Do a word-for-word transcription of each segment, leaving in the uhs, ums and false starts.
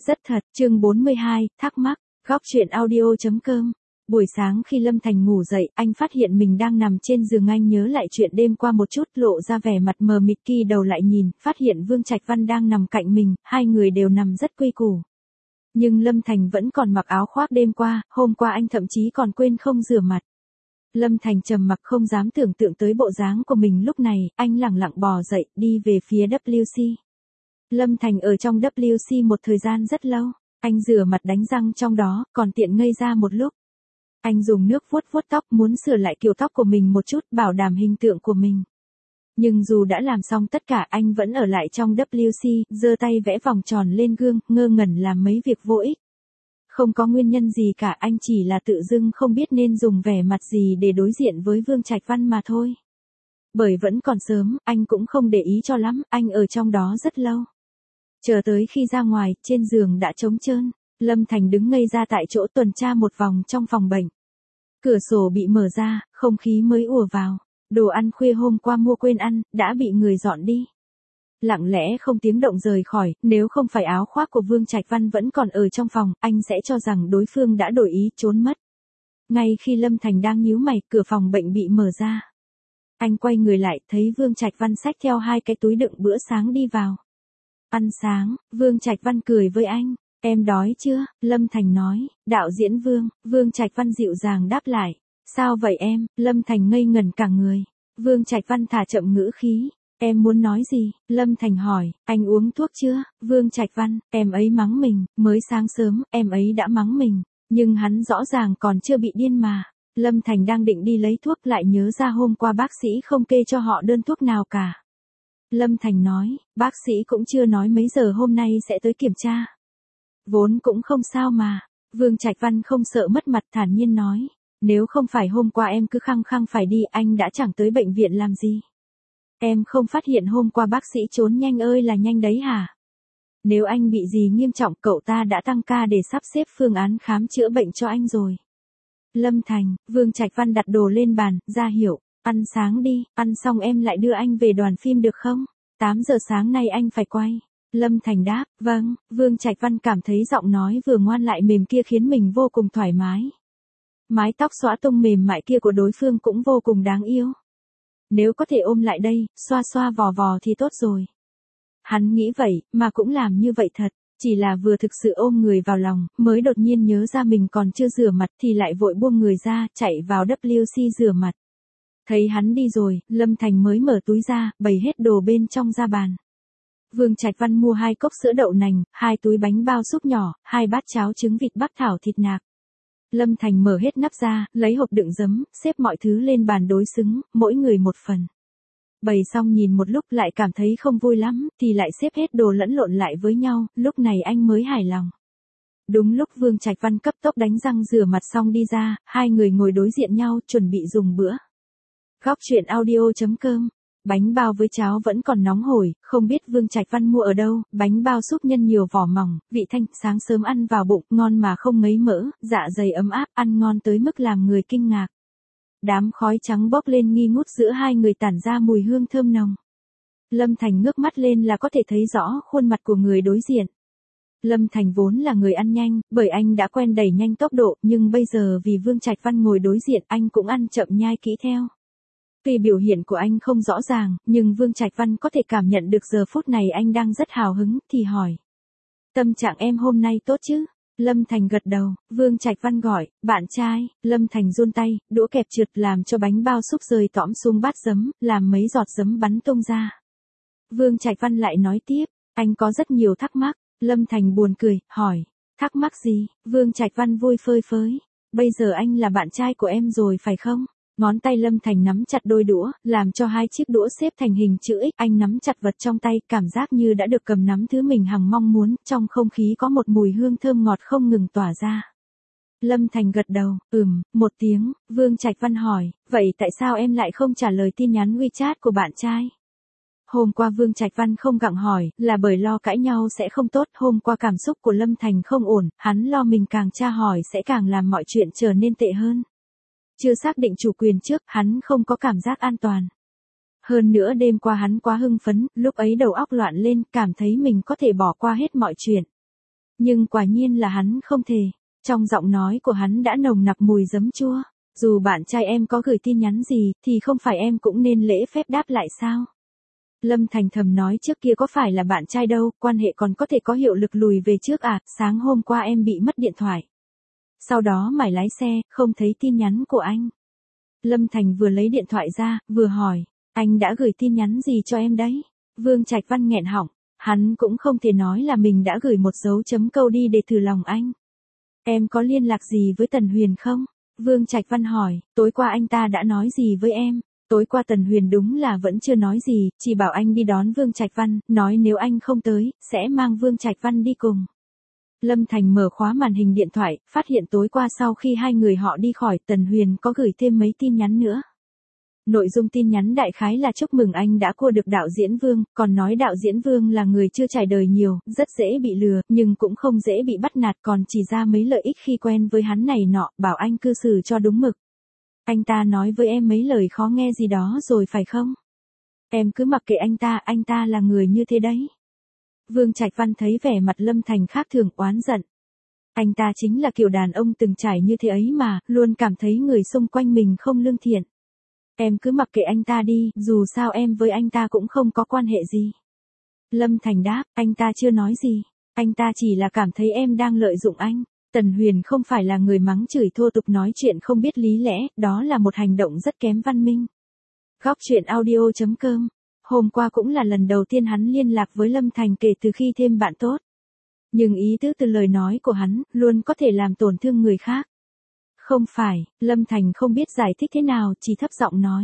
Rất thật, chương bốn mươi hai, thắc mắc, góc truyện audio.com. Buổi sáng khi Lâm Thành ngủ dậy, anh phát hiện mình đang nằm trên giường, anh nhớ lại chuyện đêm qua một chút, lộ ra vẻ mặt mờ mịt, kỳ đầu lại nhìn, phát hiện Vương Trạch Văn đang nằm cạnh mình, hai người đều nằm rất quy củ. Nhưng Lâm Thành vẫn còn mặc áo khoác đêm qua, hôm qua anh thậm chí còn quên không rửa mặt. Lâm Thành trầm mặc, không dám tưởng tượng tới bộ dáng của mình lúc này, anh lẳng lặng bò dậy, đi về phía W C. Lâm Thành ở trong W C một thời gian rất lâu, anh rửa mặt đánh răng trong đó, còn tiện ngây ra một lúc. Anh dùng nước vuốt vuốt tóc, muốn sửa lại kiểu tóc của mình một chút, bảo đảm hình tượng của mình. Nhưng dù đã làm xong tất cả, anh vẫn ở lại trong W C, giơ tay vẽ vòng tròn lên gương, ngơ ngẩn làm mấy việc vô ích. Không có nguyên nhân gì cả, anh chỉ là tự dưng không biết nên dùng vẻ mặt gì để đối diện với Vương Trạch Văn mà thôi. Bởi vẫn còn sớm, anh cũng không để ý cho lắm, anh ở trong đó rất lâu. Chờ tới khi ra ngoài, trên giường đã trống trơn, Lâm Thành đứng ngây ra tại chỗ, tuần tra một vòng trong phòng bệnh. Cửa sổ bị mở ra, không khí mới ùa vào, đồ ăn khuya hôm qua mua quên ăn, đã bị người dọn đi. Lặng lẽ không tiếng động rời khỏi, nếu không phải áo khoác của Vương Trạch Văn vẫn còn ở trong phòng, anh sẽ cho rằng đối phương đã đổi ý trốn mất. Ngay khi Lâm Thành đang nhíu mày, cửa phòng bệnh bị mở ra. Anh quay người lại, thấy Vương Trạch Văn xách theo hai cái túi đựng bữa sáng đi vào. Ăn sáng, Vương Trạch Văn cười với anh, em đói chưa? Lâm Thành nói, đạo diễn Vương, Vương Trạch Văn dịu dàng đáp lại, sao vậy em? Lâm Thành ngây ngẩn cả người. Vương Trạch Văn thả chậm ngữ khí, em muốn nói gì? Lâm Thành hỏi, anh uống thuốc chưa? Vương Trạch Văn, em ấy mắng mình, mới sáng sớm, em ấy đã mắng mình, nhưng hắn rõ ràng còn chưa bị điên mà. Lâm Thành đang định đi lấy thuốc, lại nhớ ra hôm qua bác sĩ không kê cho họ đơn thuốc nào cả. Lâm Thành nói, bác sĩ cũng chưa nói mấy giờ hôm nay sẽ tới kiểm tra. Vốn cũng không sao mà. Vương Trạch Văn không sợ mất mặt, thản nhiên nói, nếu không phải hôm qua em cứ khăng khăng phải đi, anh đã chẳng tới bệnh viện làm gì. Em không phát hiện hôm qua bác sĩ trốn nhanh ơi là nhanh đấy hả? Nếu anh bị gì nghiêm trọng, cậu ta đã tăng ca để sắp xếp phương án khám chữa bệnh cho anh rồi. Lâm Thành, Vương Trạch Văn đặt đồ lên bàn, ra hiệu, ăn sáng đi, ăn xong em lại đưa anh về đoàn phim được không? tám giờ sáng nay anh phải quay. Lâm Thành đáp, vâng. Vương Trạch Văn cảm thấy giọng nói vừa ngoan lại mềm kia khiến mình vô cùng thoải mái. Mái tóc xõa tung mềm mại kia của đối phương cũng vô cùng đáng yêu. Nếu có thể ôm lại đây, xoa xoa vò vò thì tốt rồi. Hắn nghĩ vậy, mà cũng làm như vậy thật. Chỉ là vừa thực sự ôm người vào lòng, mới đột nhiên nhớ ra mình còn chưa rửa mặt thì lại vội buông người ra, chạy vào W C rửa mặt. Thấy hắn đi rồi, Lâm Thành mới mở túi ra, bày hết đồ bên trong ra bàn. Vương Trạch Văn mua hai cốc sữa đậu nành, hai túi bánh bao súp nhỏ, hai bát cháo trứng vịt bắc thảo thịt nạc. Lâm Thành mở hết nắp ra, lấy hộp đựng giấm, xếp mọi thứ lên bàn đối xứng, mỗi người một phần. Bày xong nhìn một lúc lại cảm thấy không vui lắm, thì lại xếp hết đồ lẫn lộn lại với nhau, lúc này anh mới hài lòng. Đúng lúc Vương Trạch Văn cấp tốc đánh răng rửa mặt xong đi ra, hai người ngồi đối diện nhau, chuẩn bị dùng bữa. Góc truyện audio.com. Bánh bao với cháo vẫn còn nóng hổi, không biết Vương Trạch Văn mua ở đâu, bánh bao súp nhân nhiều vỏ mỏng, vị thanh, sáng sớm ăn vào bụng, ngon mà không ngấy mỡ, dạ dày ấm áp, ăn ngon tới mức làm người kinh ngạc. Đám khói trắng bốc lên nghi ngút giữa hai người, tản ra mùi hương thơm nồng. Lâm Thành ngước mắt lên là có thể thấy rõ khuôn mặt của người đối diện. Lâm Thành vốn là người ăn nhanh, bởi anh đã quen đẩy nhanh tốc độ, nhưng bây giờ vì Vương Trạch Văn ngồi đối diện, anh cũng ăn chậm nhai kỹ theo. Tuy biểu hiện của anh không rõ ràng, nhưng Vương Trạch Văn có thể cảm nhận được giờ phút này anh đang rất hào hứng, thì hỏi. Tâm trạng em hôm nay tốt chứ? Lâm Thành gật đầu, Vương Trạch Văn gọi, bạn trai. Lâm Thành run tay, đũa kẹp trượt làm cho bánh bao súp rơi tõm xuống bát giấm, làm mấy giọt giấm bắn tung ra. Vương Trạch Văn lại nói tiếp, anh có rất nhiều thắc mắc. Lâm Thành buồn cười, hỏi, thắc mắc gì? Vương Trạch Văn vui phơi phới, bây giờ anh là bạn trai của em rồi phải không? Ngón tay Lâm Thành nắm chặt đôi đũa, làm cho hai chiếc đũa xếp thành hình chữ X, anh nắm chặt vật trong tay, cảm giác như đã được cầm nắm thứ mình hằng mong muốn, trong không khí có một mùi hương thơm ngọt không ngừng tỏa ra. Lâm Thành gật đầu, ừm, một tiếng. Vương Trạch Văn hỏi, vậy tại sao em lại không trả lời tin nhắn WeChat của bạn trai? Hôm qua Vương Trạch Văn không gặng hỏi, là bởi lo cãi nhau sẽ không tốt, hôm qua cảm xúc của Lâm Thành không ổn, hắn lo mình càng tra hỏi sẽ càng làm mọi chuyện trở nên tệ hơn. Chưa xác định chủ quyền trước, hắn không có cảm giác an toàn. Hơn nữa đêm qua hắn quá hưng phấn, lúc ấy đầu óc loạn lên, cảm thấy mình có thể bỏ qua hết mọi chuyện. Nhưng quả nhiên là hắn không thể. Trong giọng nói của hắn đã nồng nặc mùi giấm chua. Dù bạn trai em có gửi tin nhắn gì, thì không phải em cũng nên lễ phép đáp lại sao? Lâm Thành thầm nói trước kia có phải là bạn trai đâu, quan hệ còn có thể có hiệu lực lùi về trước à, sáng hôm qua em bị mất điện thoại. Sau đó mải lái xe, không thấy tin nhắn của anh. Lâm Thành vừa lấy điện thoại ra, vừa hỏi, anh đã gửi tin nhắn gì cho em đấy? Vương Trạch Văn nghẹn họng, hắn cũng không thể nói là mình đã gửi một dấu chấm câu đi để thử lòng anh. Em có liên lạc gì với Tần Huyền không? Vương Trạch Văn hỏi, tối qua anh ta đã nói gì với em? Tối qua Tần Huyền đúng là vẫn chưa nói gì, chỉ bảo anh đi đón Vương Trạch Văn, nói nếu anh không tới, sẽ mang Vương Trạch Văn đi cùng. Lâm Thành mở khóa màn hình điện thoại, phát hiện tối qua sau khi hai người họ đi khỏi, Tần Huyền có gửi thêm mấy tin nhắn nữa. Nội dung tin nhắn đại khái là chúc mừng anh đã cua được đạo diễn Vương, còn nói đạo diễn Vương là người chưa trải đời nhiều, rất dễ bị lừa, nhưng cũng không dễ bị bắt nạt, còn chỉ ra mấy lợi ích khi quen với hắn này nọ, bảo anh cư xử cho đúng mực. Anh ta nói với em mấy lời khó nghe gì đó rồi phải không? Em cứ mặc kệ anh ta, anh ta là người như thế đấy. Vương Trạch Văn thấy vẻ mặt Lâm Thành khác thường oán giận. Anh ta chính là kiểu đàn ông từng trải như thế ấy mà, luôn cảm thấy người xung quanh mình không lương thiện. Em cứ mặc kệ anh ta đi, dù sao em với anh ta cũng không có quan hệ gì. Lâm Thành đáp, anh ta chưa nói gì. Anh ta chỉ là cảm thấy em đang lợi dụng anh. Tần Huyền không phải là người mắng chửi thô tục nói chuyện không biết lý lẽ, đó là một hành động rất kém văn minh. Góc truyện audio chấm com. Hôm qua cũng là lần đầu tiên hắn liên lạc với Lâm Thành kể từ khi thêm bạn tốt. Nhưng ý tứ từ lời nói của hắn, luôn có thể làm tổn thương người khác. Không phải, Lâm Thành không biết giải thích thế nào, chỉ thấp giọng nói.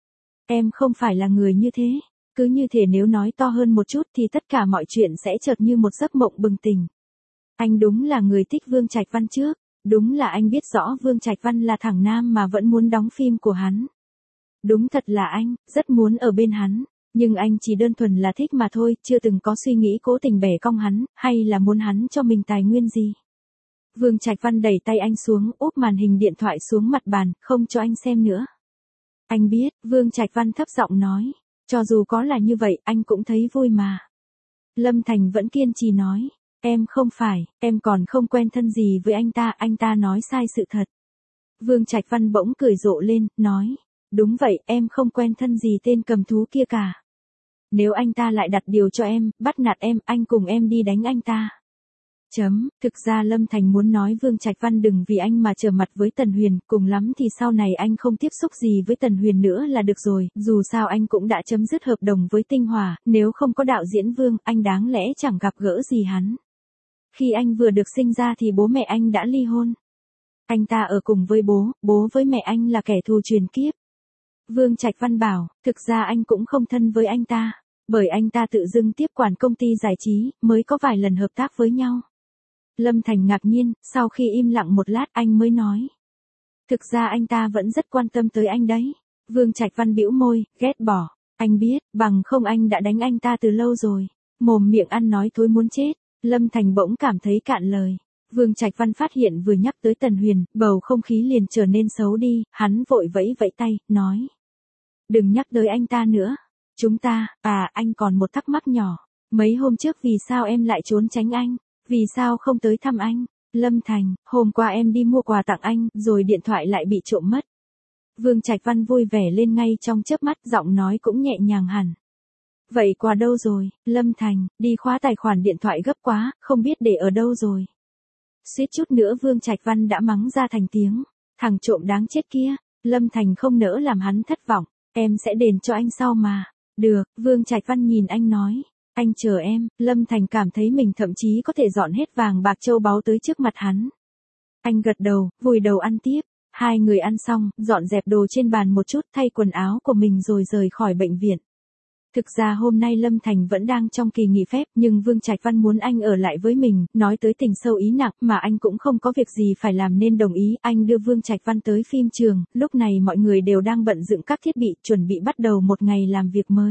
Em không phải là người như thế. Cứ như thể nếu nói to hơn một chút thì tất cả mọi chuyện sẽ chợt như một giấc mộng bừng tỉnh. Anh đúng là người thích Vương Trạch Văn trước. Đúng là anh biết rõ Vương Trạch Văn là thằng nam mà vẫn muốn đóng phim của hắn. Đúng thật là anh, rất muốn ở bên hắn. Nhưng anh chỉ đơn thuần là thích mà thôi, chưa từng có suy nghĩ cố tình bẻ cong hắn, hay là muốn hắn cho mình tài nguyên gì. Vương Trạch Văn đẩy tay anh xuống, úp màn hình điện thoại xuống mặt bàn, không cho anh xem nữa. Anh biết, Vương Trạch Văn thấp giọng nói. Cho dù có là như vậy, anh cũng thấy vui mà. Lâm Thành vẫn kiên trì nói. Em không phải, em còn không quen thân gì với anh ta, anh ta nói sai sự thật. Vương Trạch Văn bỗng cười rộ lên, nói. Đúng vậy, em không quen thân gì tên cầm thú kia cả. Nếu anh ta lại đặt điều cho em, bắt nạt em, anh cùng em đi đánh anh ta. Chấm, thực ra Lâm Thành muốn nói Vương Trạch Văn đừng vì anh mà trở mặt với Tần Huyền, cùng lắm thì sau này anh không tiếp xúc gì với Tần Huyền nữa là được rồi, dù sao anh cũng đã chấm dứt hợp đồng với Tinh Hòa, nếu không có đạo diễn Vương, anh đáng lẽ chẳng gặp gỡ gì hắn. Khi anh vừa được sinh ra thì bố mẹ anh đã ly hôn. Anh ta ở cùng với bố, bố với mẹ anh là kẻ thù truyền kiếp. Vương Trạch Văn bảo, thực ra anh cũng không thân với anh ta, bởi anh ta tự dưng tiếp quản công ty giải trí, mới có vài lần hợp tác với nhau. Lâm Thành ngạc nhiên, sau khi im lặng một lát anh mới nói. Thực ra anh ta vẫn rất quan tâm tới anh đấy. Vương Trạch Văn bĩu môi, ghét bỏ. Anh biết, bằng không anh đã đánh anh ta từ lâu rồi. Mồm miệng ăn nói thối muốn chết. Lâm Thành bỗng cảm thấy cạn lời. Vương Trạch Văn phát hiện vừa nhắc tới Tần Huyền, bầu không khí liền trở nên xấu đi, hắn vội vẫy vẫy tay, nói. Đừng nhắc tới anh ta nữa. Chúng ta, à anh còn một thắc mắc nhỏ. Mấy hôm trước vì sao em lại trốn tránh anh? Vì sao không tới thăm anh? Lâm Thành, hôm qua em đi mua quà tặng anh, rồi điện thoại lại bị trộm mất. Vương Trạch Văn vui vẻ lên ngay trong chớp mắt, giọng nói cũng nhẹ nhàng hẳn. Vậy quà đâu rồi? Lâm Thành, đi khóa tài khoản điện thoại gấp quá, không biết để ở đâu rồi. Suýt chút nữa Vương Trạch Văn đã mắng ra thành tiếng. Thằng trộm đáng chết kia. Lâm Thành không nỡ làm hắn thất vọng. Em sẽ đền cho anh sau mà. Được, Vương Trạch Văn nhìn anh nói. Anh chờ em, Lâm Thành cảm thấy mình thậm chí có thể dọn hết vàng bạc châu báu tới trước mặt hắn. Anh gật đầu, vùi đầu ăn tiếp. Hai người ăn xong, dọn dẹp đồ trên bàn một chút, thay quần áo của mình rồi rời khỏi bệnh viện. Thực ra hôm nay Lâm Thành vẫn đang trong kỳ nghỉ phép, nhưng Vương Trạch Văn muốn anh ở lại với mình, nói tới tình sâu ý nặng, mà anh cũng không có việc gì phải làm nên đồng ý. Anh đưa Vương Trạch Văn tới phim trường, lúc này mọi người đều đang bận dựng các thiết bị, chuẩn bị bắt đầu một ngày làm việc mới.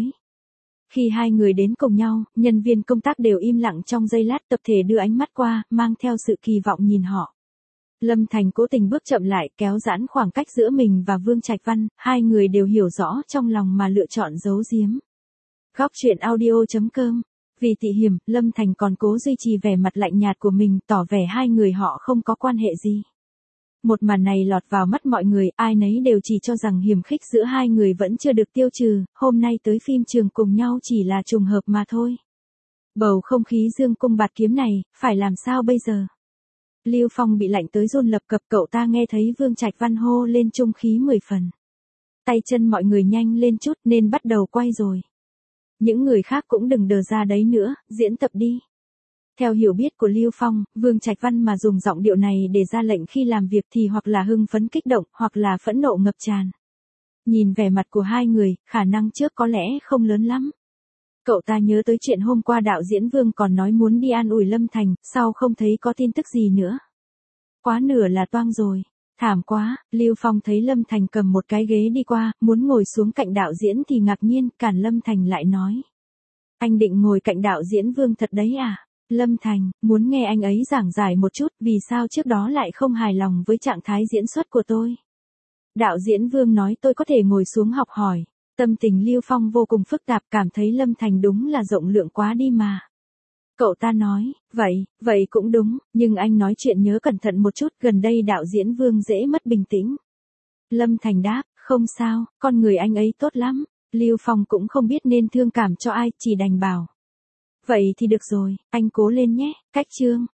Khi hai người đến cùng nhau, nhân viên công tác đều im lặng trong giây lát, tập thể đưa ánh mắt qua, mang theo sự kỳ vọng nhìn họ. Lâm Thành cố tình bước chậm lại, kéo giãn khoảng cách giữa mình và Vương Trạch Văn, hai người đều hiểu rõ trong lòng mà lựa chọn giấu giếm. Góc truyện audio chấm com Vì tị hiểm, Lâm Thành còn cố duy trì vẻ mặt lạnh nhạt của mình, tỏ vẻ hai người họ không có quan hệ gì. Một màn này lọt vào mắt mọi người, ai nấy đều chỉ cho rằng hiềm khích giữa hai người vẫn chưa được tiêu trừ, hôm nay tới phim trường cùng nhau chỉ là trùng hợp mà thôi. Bầu không khí dương cung bạt kiếm này, phải làm sao bây giờ? Lưu Phong bị lạnh tới run lập cập, cậu ta nghe thấy Vương Trạch Văn hô lên trung khí mười phần. Tay chân mọi người nhanh lên chút nên bắt đầu quay rồi. Những người khác cũng đừng đờ ra đấy nữa, diễn tập đi. Theo hiểu biết của Lưu Phong, Vương Trạch Văn mà dùng giọng điệu này để ra lệnh khi làm việc thì hoặc là hưng phấn kích động, hoặc là phẫn nộ ngập tràn. Nhìn vẻ mặt của hai người, khả năng trước có lẽ không lớn lắm. Cậu ta nhớ tới chuyện hôm qua đạo diễn Vương còn nói muốn đi an ủi Lâm Thành, sau không thấy có tin tức gì nữa. Quá nửa là toang rồi. Thảm quá, Lưu Phong thấy Lâm Thành cầm một cái ghế đi qua, muốn ngồi xuống cạnh đạo diễn thì ngạc nhiên, cản Lâm Thành lại nói. Anh định ngồi cạnh đạo diễn Vương thật đấy à? Lâm Thành, muốn nghe anh ấy giảng giải một chút, vì sao trước đó lại không hài lòng với trạng thái diễn xuất của tôi. Đạo diễn Vương nói tôi có thể ngồi xuống học hỏi. Tâm tình Lưu Phong vô cùng phức tạp, cảm thấy Lâm Thành đúng là rộng lượng quá đi mà. Cậu ta nói, vậy, vậy cũng đúng, nhưng anh nói chuyện nhớ cẩn thận một chút, gần đây đạo diễn Vương dễ mất bình tĩnh. Lâm Thành đáp, không sao, con người anh ấy tốt lắm. Lưu Phong cũng không biết nên thương cảm cho ai, chỉ đành bảo. Vậy thì được rồi, anh cố lên nhé, cách chương.